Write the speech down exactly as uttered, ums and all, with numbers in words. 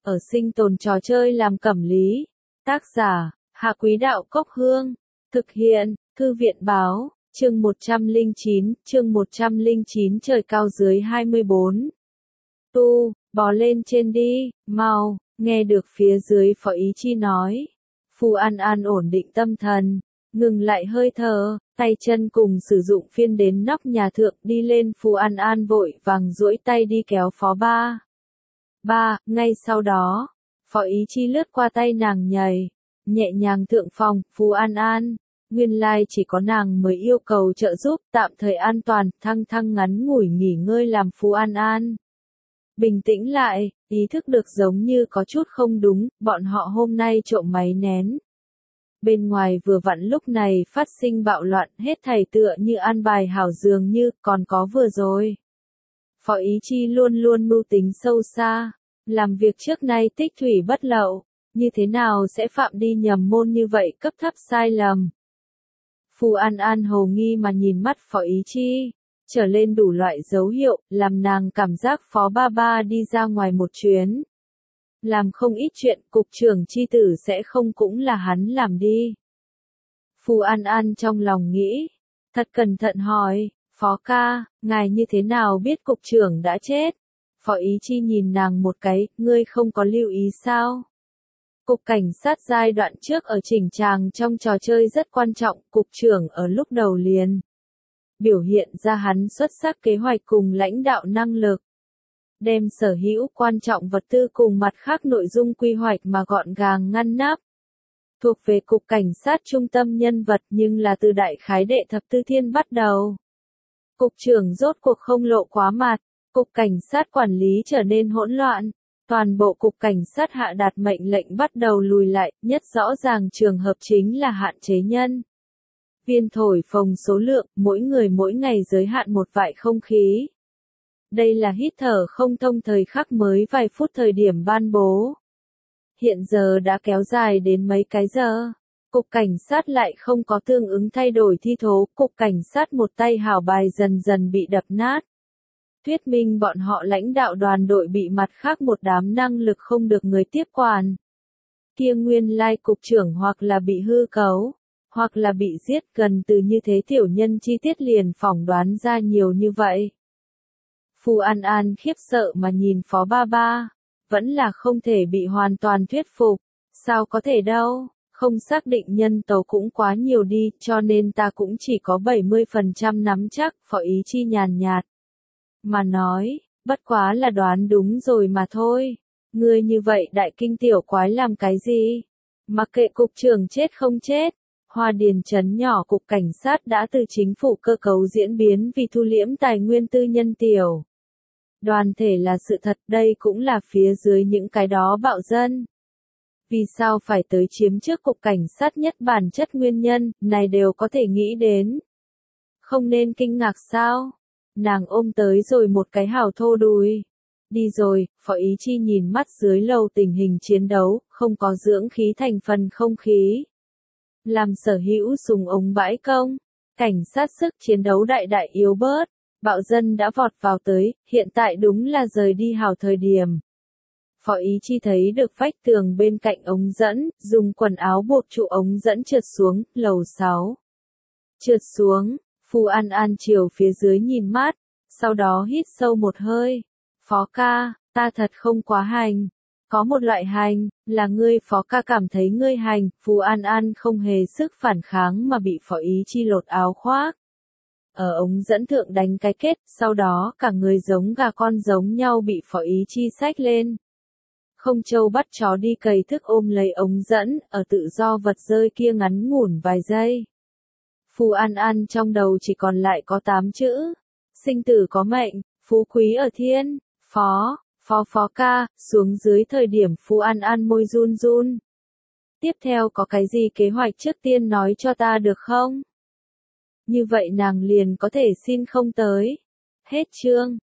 ở sinh tồn trò chơi làm cẩm lý. Tác giả, Hạ Quý Đạo Cốc Hương. Thực hiện, Thư viện Báo, chương một trăm lẻ chín, chương một trăm lẻ chín trời cao dưới hai mươi bốn. Tu, bò lên trên đi, mau, nghe được phía dưới Phó Ý Chi nói. Phù An An ổn định tâm thần, ngừng lại hơi thở, tay chân cùng sử dụng phiên đến nóc nhà thượng đi lên. Phù An An vội vàng duỗi tay đi kéo Phó Ba. Ba, ngay sau đó, Phó Ý Chi lướt qua tay nàng nhảy, nhẹ nhàng thượng phòng. Phù An An, nguyên lai chỉ có nàng mới yêu cầu trợ giúp, tạm thời an toàn, thăng thăng ngắn ngủi nghỉ ngơi làm Phù An An bình tĩnh lại, ý thức được giống như có chút không đúng, bọn họ hôm nay trộm máy nén. Bên ngoài vừa vặn lúc này phát sinh bạo loạn, hết thảy tựa như an bài hảo dường như, còn có vừa rồi. Phó Ý Chi luôn luôn mưu tính sâu xa, làm việc trước nay tích thủy bất lậu, như thế nào sẽ phạm đi nhầm môn như vậy cấp thấp sai lầm. Phù An An hồ nghi mà nhìn mắt Phó Ý Chi, trở lên đủ loại dấu hiệu, làm nàng cảm giác Phó Ba Ba đi ra ngoài một chuyến. Làm không ít chuyện, cục trưởng chi tử sẽ không cũng là hắn làm đi. Phù An An trong lòng nghĩ, thật cẩn thận hỏi, Phó ca, ngài như thế nào biết cục trưởng đã chết? Phó Ý Chi nhìn nàng một cái, ngươi không có lưu ý sao? Cục cảnh sát giai đoạn trước ở chỉnh tràng trong trò chơi rất quan trọng, cục trưởng ở lúc đầu liền biểu hiện ra hắn xuất sắc kế hoạch cùng lãnh đạo năng lực. Đem sở hữu quan trọng vật tư cùng mặt khác nội dung quy hoạch mà gọn gàng ngăn nắp. Thuộc về cục cảnh sát trung tâm nhân vật nhưng là từ đại khái đệ thập tư thiên bắt đầu. Cục trưởng rốt cuộc không lộ quá mặt, cục cảnh sát quản lý trở nên hỗn loạn. Toàn bộ cục cảnh sát hạ đạt mệnh lệnh bắt đầu lùi lại, nhất rõ ràng trường hợp chính là hạn chế nhân viên thổi phồng số lượng, mỗi người mỗi ngày giới hạn một vại không khí. Đây là hít thở không thông thời khắc mới vài phút thời điểm ban bố. Hiện giờ đã kéo dài đến mấy cái giờ. Cục cảnh sát lại không có tương ứng thay đổi thi thố, cục cảnh sát một tay hảo bài dần dần bị đập nát. Thuyết minh bọn họ lãnh đạo đoàn đội bị mặt khác một đám năng lực không được người tiếp quản. Kia nguyên lai cục trưởng hoặc là bị hư cấu, hoặc là bị giết, gần từ như thế tiểu nhân chi tiết liền phỏng đoán ra nhiều như vậy. Phù An An khiếp sợ mà nhìn Phó Ba Ba, vẫn là không thể bị hoàn toàn thuyết phục, sao có thể đâu, không xác định nhân tố cũng quá nhiều đi, cho nên ta cũng chỉ có bảy mươi phần trăm nắm chắc. Phó Ý Chi nhàn nhạt mà nói, bất quá là đoán đúng rồi mà thôi, ngươi như vậy đại kinh tiểu quái làm cái gì, mặc kệ cục trưởng chết không chết. Hoa Điền trấn nhỏ cục cảnh sát đã từ chính phủ cơ cấu diễn biến vì thu liễm tài nguyên tư nhân tiểu đoàn thể là sự thật, đây cũng là phía dưới những cái đó bạo dân. Vì sao phải tới chiếm trước cục cảnh sát nhất bản chất nguyên nhân, này đều có thể nghĩ đến. Không nên kinh ngạc sao? Nàng ôm tới rồi một cái hào thô đùi. Đi rồi, Phó Ý Chi nhìn mắt dưới lầu tình hình chiến đấu, không có dưỡng khí thành phần không khí. Làm sở hữu dùng ống bãi công, cảnh sát sức chiến đấu đại đại yếu bớt, bạo dân đã vọt vào tới, hiện tại đúng là rời đi hào thời điểm. Phó Ý Chi thấy được vách tường bên cạnh ống dẫn, dùng quần áo buộc trụ ống dẫn trượt xuống, lầu sáu. Trượt xuống, Phù An An chiều phía dưới nhìn mát, sau đó hít sâu một hơi. Phó ca, ta thật không quá hành. Có một loại hành, là ngươi Phó ca cảm thấy ngươi hành, Phù An An không hề sức phản kháng mà bị Phó Ý Chi lột áo khoác. Ở ống dẫn thượng đánh cái kết, sau đó cả người giống gà con giống nhau bị Phó Ý Chi xách lên. Không trâu bắt chó đi cày thức ôm lấy ống dẫn, ở tự do vật rơi kia ngắn ngủn vài giây. Phù An An trong đầu chỉ còn lại có tám chữ. Sinh tử có mệnh, phú quý ở thiên, phó, phó phó ca, xuống dưới thời điểm Phù An An môi run run. Tiếp theo có cái gì kế hoạch trước tiên nói cho ta được không? Như vậy nàng liền có thể xin không tới. Hết chương.